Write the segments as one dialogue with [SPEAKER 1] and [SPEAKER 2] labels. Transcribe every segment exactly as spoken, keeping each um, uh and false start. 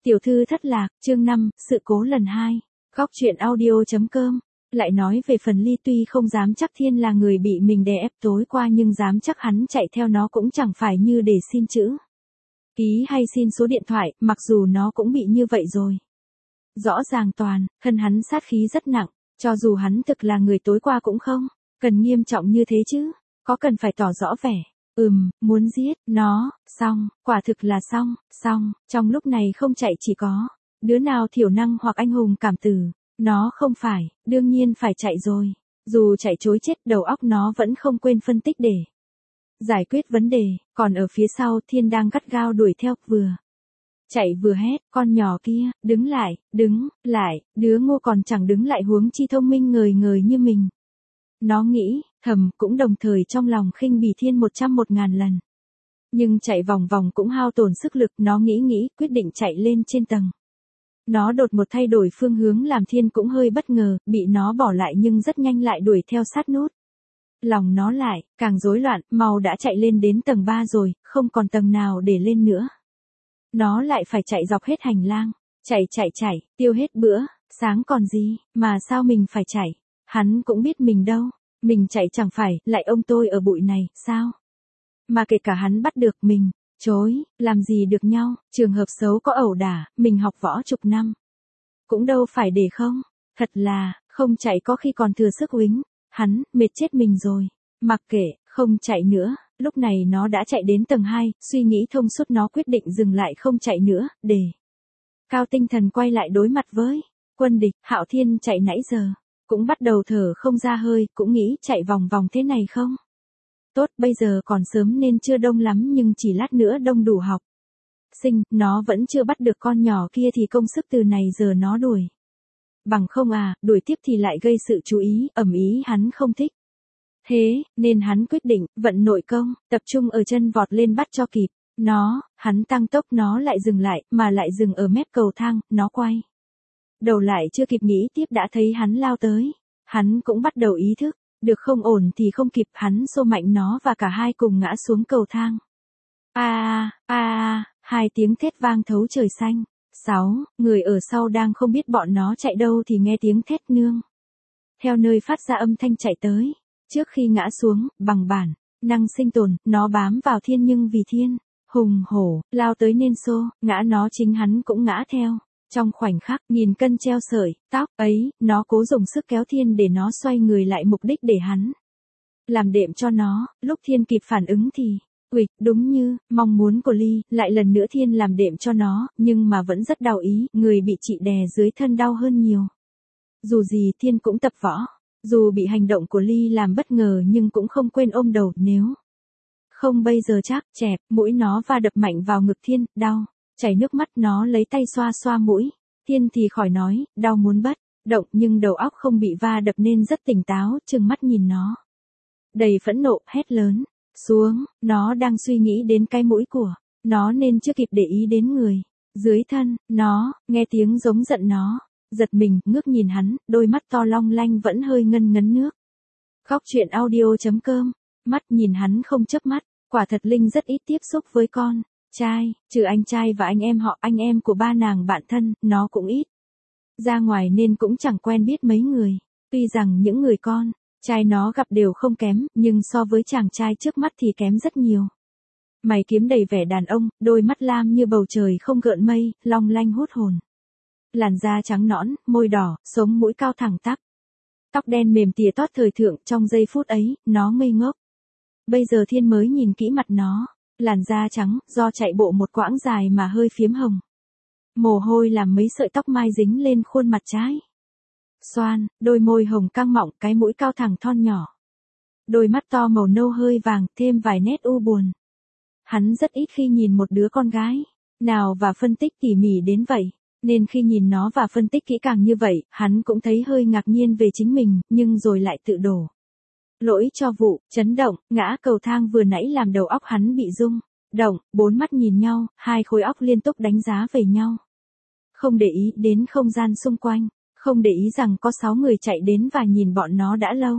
[SPEAKER 1] Tiểu thư thất lạc, chương năm, sự cố lần hai. Góc truyện audio.com. Lại nói về phần Ly, tuy không dám chắc Thiên là người bị mình đè ép tối qua, nhưng dám chắc hắn chạy theo nó cũng chẳng phải như để xin chữ ký hay xin số điện thoại, mặc dù nó cũng bị như vậy rồi. Rõ ràng toàn, thân hắn sát khí rất nặng, cho dù hắn thực là người tối qua cũng không cần nghiêm trọng như thế chứ, có cần phải tỏ rõ vẻ. Ừm, muốn giết nó, xong, quả thực là xong, xong, trong lúc này không chạy chỉ có đứa nào thiểu năng hoặc anh hùng cảm tử, nó không phải, đương nhiên phải chạy rồi. Dù chạy chối chết, đầu óc nó vẫn không quên phân tích để giải quyết vấn đề, còn ở phía sau Thiên đang gắt gao đuổi theo, vừa chạy vừa hét, con nhỏ kia, đứng lại, đứng lại, đứa ngô còn chẳng đứng lại huống chi thông minh ngời ngời như mình. Nó nghĩ, thầm, cũng đồng thời trong lòng khinh bỉ Thiên một trăm một ngàn lần. Nhưng chạy vòng vòng cũng hao tổn sức lực, nó nghĩ nghĩ, quyết định chạy lên trên tầng. Nó đột một thay đổi phương hướng làm Thiên cũng hơi bất ngờ, bị nó bỏ lại nhưng rất nhanh lại đuổi theo sát nút. Lòng nó lại, càng rối loạn, mau đã chạy lên đến tầng ba rồi, không còn tầng nào để lên nữa. Nó lại phải chạy dọc hết hành lang, chạy chạy chạy, tiêu hết bữa sáng còn gì, mà sao mình phải chạy? Hắn cũng biết mình đâu, mình chạy chẳng phải, lại ông tôi ở bụi này, sao? Mà kể cả hắn bắt được mình, chối, làm gì được nhau, trường hợp xấu có ẩu đả, mình học võ chục năm. Cũng đâu phải để không, thật là, không chạy có khi còn thừa sức uýnh, hắn, mệt chết mình rồi, mặc kệ, không chạy nữa. Lúc này nó đã chạy đến tầng hai, suy nghĩ thông suốt nó quyết định dừng lại không chạy nữa, để cao tinh thần quay lại đối mặt với quân địch. Hạo Thiên chạy nãy giờ, cũng bắt đầu thở không ra hơi, cũng nghĩ chạy vòng vòng thế này không tốt, bây giờ còn sớm nên chưa đông lắm, nhưng chỉ lát nữa đông đủ học sinh, nó vẫn chưa bắt được con nhỏ kia thì công sức từ này giờ nó đuổi bằng không à, đuổi tiếp thì lại gây sự chú ý, ầm ĩ hắn không thích. Thế, nên hắn quyết định, vận nội công, tập trung ở chân vọt lên bắt cho kịp. Nó, hắn tăng tốc nó lại dừng lại, mà lại dừng ở mép cầu thang, nó quay đầu lại chưa kịp nghĩ tiếp đã thấy hắn lao tới. Hắn cũng bắt đầu ý thức, được không ổn thì không kịp, hắn xô mạnh nó và cả hai cùng ngã xuống cầu thang. A a a, hai tiếng thét vang thấu trời xanh. Sáu, người ở sau đang không biết bọn nó chạy đâu thì nghe tiếng thét nương theo nơi phát ra âm thanh chạy tới. Trước khi ngã xuống, bằng bản năng sinh tồn, nó bám vào Thiên, nhưng vì Thiên hùng hổ lao tới nên xô ngã nó, chính hắn cũng ngã theo. Trong khoảnh khắc, nghìn cân treo sợi tóc ấy, nó cố dùng sức kéo Thiên để nó xoay người lại, mục đích để hắn làm đệm cho nó. Lúc Thiên kịp phản ứng thì uịch, đúng như mong muốn của Ly, lại lần nữa Thiên làm đệm cho nó, nhưng mà vẫn rất đau ý, người bị chị đè dưới thân đau hơn nhiều. Dù gì Thiên cũng tập võ, dù bị hành động của Ly làm bất ngờ nhưng cũng không quên ôm đầu, nếu không bây giờ chắc chẹp, mũi nó va đập mạnh vào ngực Thiên, đau, chảy nước mắt, nó lấy tay xoa xoa mũi. Thiên thì khỏi nói, đau muốn bất động, nhưng đầu óc không bị va đập nên rất tỉnh táo, trừng mắt nhìn nó đầy phẫn nộ, hét lớn xuống. Nó đang suy nghĩ đến cái mũi của nó nên chưa kịp để ý đến người dưới thân nó. Nghe tiếng giống giận nó giật mình, ngước nhìn hắn, đôi mắt to long lanh vẫn hơi ngân ngấn nước. Góc truyện audio.com. Mắt nhìn hắn không chớp mắt, quả thật Linh rất ít tiếp xúc với con trai, trừ anh trai và anh em họ, anh em của ba nàng bạn thân, nó cũng ít ra ngoài nên cũng chẳng quen biết mấy người. Tuy rằng những người con trai nó gặp đều không kém, nhưng so với chàng trai trước mắt thì kém rất nhiều. Mày kiếm đầy vẻ đàn ông, đôi mắt lam như bầu trời không gợn mây, long lanh hút hồn. Làn da trắng nõn, môi đỏ, sống mũi cao thẳng tắp. Tóc đen mềm tỉa tót thời thượng, trong giây phút ấy, nó ngây ngốc. Bây giờ Thiên mới nhìn kỹ mặt nó, làn da trắng, do chạy bộ một quãng dài mà hơi phiếm hồng. Mồ hôi làm mấy sợi tóc mai dính lên khuôn mặt trái xoan, đôi môi hồng căng mọng, cái mũi cao thẳng thon nhỏ. Đôi mắt to màu nâu hơi vàng, thêm vài nét u buồn. Hắn rất ít khi nhìn một đứa con gái nào và phân tích tỉ mỉ đến vậy. Nên khi nhìn nó và phân tích kỹ càng như vậy, hắn cũng thấy hơi ngạc nhiên về chính mình, nhưng rồi lại tự đổ lỗi cho vụ chấn động ngã cầu thang vừa nãy làm đầu óc hắn bị rung động. Bốn mắt nhìn nhau, hai khối óc liên tục đánh giá về nhau. Không để ý đến không gian xung quanh, không để ý rằng có sáu người chạy đến và nhìn bọn nó đã lâu.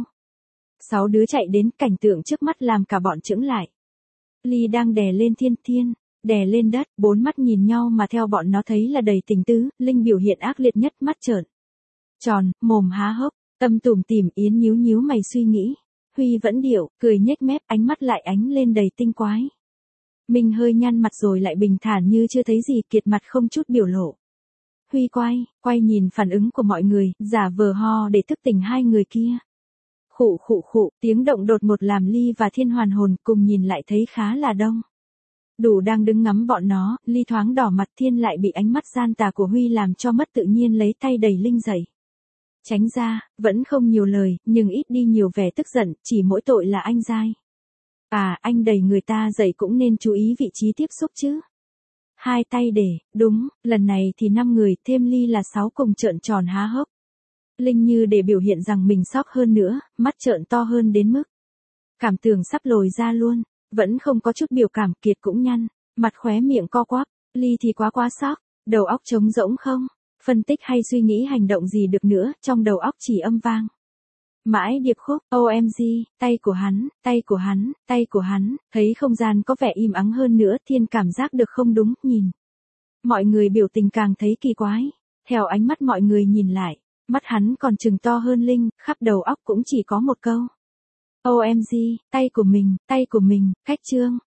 [SPEAKER 1] Sáu đứa chạy đến, cảnh tượng trước mắt làm cả bọn chững lại. Ly đang đè lên Thiên. Thiên đè lên đất, bốn mắt nhìn nhau mà theo bọn nó thấy là đầy tình tứ, Linh biểu hiện ác liệt nhất, mắt trợn tròn, mồm há hốc, tâm tủm tỉm. Yến nhíu nhíu mày suy nghĩ. Huy vẫn điệu, cười nhếch mép, ánh mắt lại ánh lên đầy tinh quái. Mình hơi nhăn mặt rồi lại bình thản như chưa thấy gì, kiệt mặt không chút biểu lộ. Huy quay, quay nhìn phản ứng của mọi người, giả vờ ho để thức tỉnh hai người kia. Khụ khụ khụ, tiếng động đột ngột làm Ly và Thiên hoàn hồn, cùng nhìn lại thấy khá là đông. Đủ đang đứng ngắm bọn nó, Ly thoáng đỏ mặt, Thiên lại bị ánh mắt gian tà của Huy làm cho mất tự nhiên, lấy tay đẩy Linh dậy. Tránh ra, vẫn không nhiều lời, nhưng ít đi nhiều vẻ tức giận, chỉ mỗi tội là anh dai. À, anh đẩy người ta dậy cũng nên chú ý vị trí tiếp xúc chứ. Hai tay để, đúng, lần này thì năm người, thêm Ly là sáu, cùng trợn tròn há hốc. Linh như để biểu hiện rằng mình sốc hơn nữa, mắt trợn to hơn đến mức cảm tưởng sắp lồi ra luôn, vẫn không có chút biểu cảm. Kiệt cũng nhăn, mặt khóe miệng co quắp. Ly thì quá quá sốc, đầu óc trống rỗng không phân tích hay suy nghĩ hành động gì được nữa, trong đầu óc chỉ âm vang mãi điệp khúc, o em giê, tay của hắn, tay của hắn, tay của hắn. Thấy không gian có vẻ im ắng hơn nữa, Thiên cảm giác được không đúng, nhìn mọi người biểu tình càng thấy kỳ quái. Theo ánh mắt mọi người nhìn lại, mắt hắn còn trừng to hơn Linh, khắp đầu óc cũng chỉ có một câu. o em giê, tay của mình, tay của mình, cách trương.